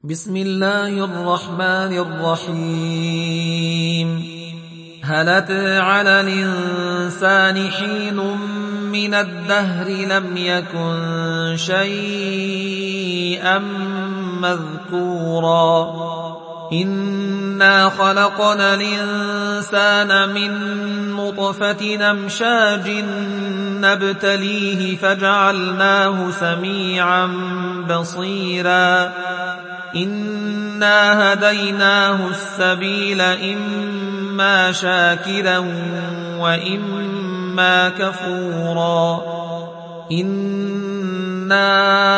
بسم الله الرحمن الرحيم. هل أتى على الإنسان حين من الدهر لم يكن شيئا مذكورا إنا خلقنا الإنسان من نطفة أمشاج نبتليه فجعلناه سميعا بصيرا إنا هديناه السبيل إما شاكرا وإما كفورا إنا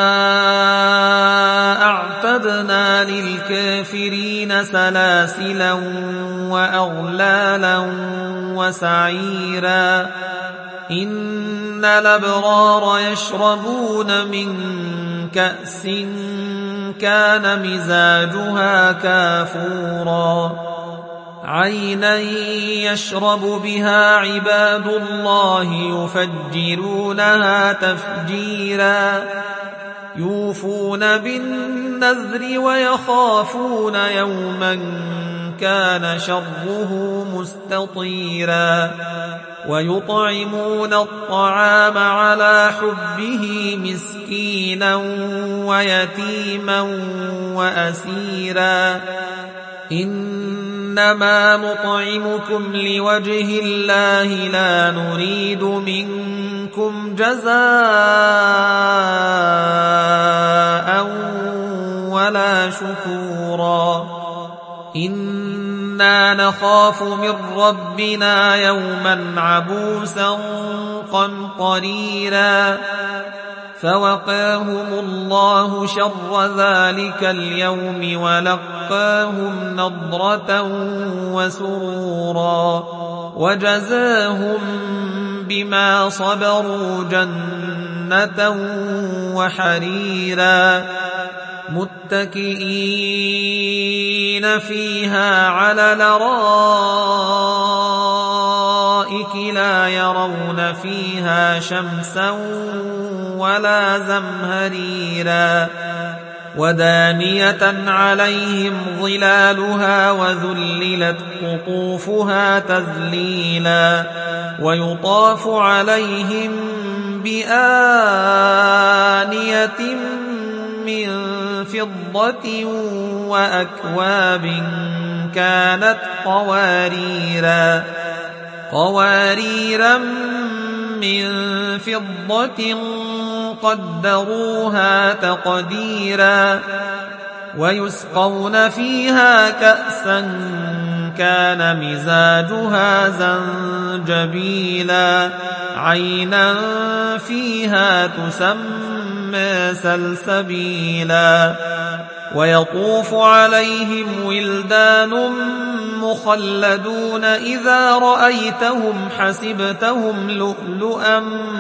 أعتدنا للكافرين سلاسلا وأغلالا وسعيرا إن الأبرار يشربون من كأس كان مزاجها كافورا عينا يشرب بها عباد الله يفجرونها تفجيرا يوفون بالنذر ويخافون يوما كان شره مستطيرا ويطعمون الطعام على حبه مسكينا ويتيما وأسيرا إنما نطعمكم لوجه الله لا نريد منكم جزاء ولا شكورا إنا نخاف من ربنا يوما عبوسا قمطريرا فوقاهم الله شر ذلك اليوم ولقاهم نضرة وسرورا وجزاهم بما صبروا جنة وحريرا متكئين فيها على الأرائك لا يرون فيها شمسا ولا زمهريرا ودانية عليهم ظلالها وذللت قطوفها تذليلا ويطاف عليهم بآنية من فضة وأكواب كانت قواريرا من فضة قدروها تقديرا ويسقون فيها كأسا كان مزاجها زنجبيلا عينا فيها تسمى سلسبيلا ويطوف عليهم ولدان مخلدون إذا رأيتهم حسبتهم لؤلؤا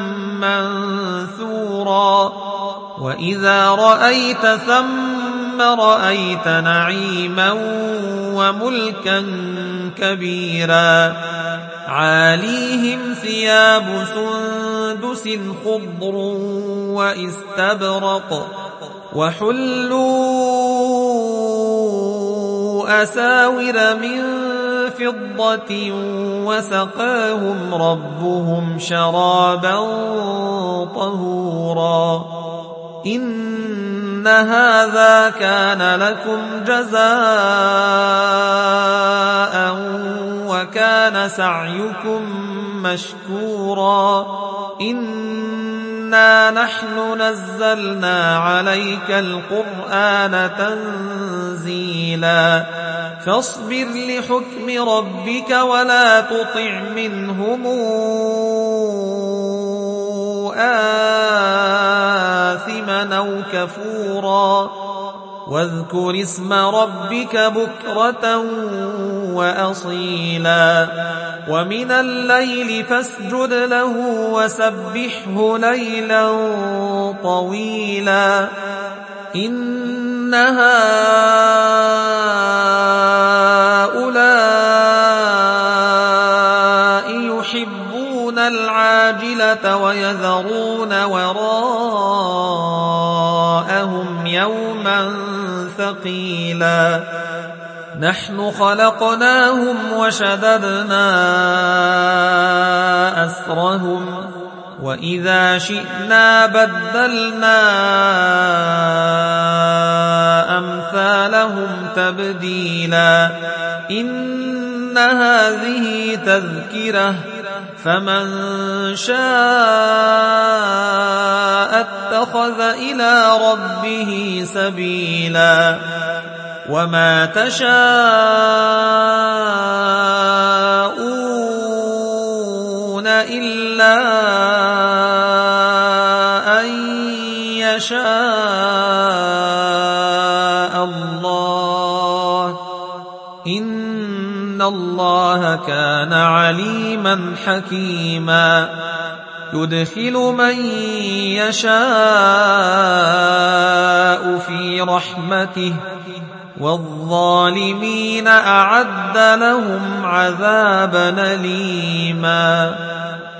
منثورا وإذا رأيت ثم رأيت نعيما وملكا كبيرا عاليهم ثياب سندس خضر واستبرق وحلوا أساور من فضة وسقاهم ربهم شرابا طهورا إن هذا كان لكم جزاء وكان سعيكم مشكورا إنا نحن نزلنا عليك القرآن تنزيلا فاصبر لحكم ربك ولا تطع منهم آثما أو كفورا واذكر اسم ربك بكرة وأصيلا ومن الليل فاسجد له وسبحه ليلا طويلا إن هؤلاء يحبون العاجلة ويذرون وراءهم يوما ثقيلا نحن خلقناهم وشددنا أسرهم وإذا شئنا بدلنا أمثالهم تبديلا إن هذه تذكرة فمن شاء اتخذ إلى ربه سبيلا وما تشاءون إلا أن يشاء الله إن الله كان عليما حكيما يدخل من يشاء في رحمته والظالمين أعد لهم عذابا أليما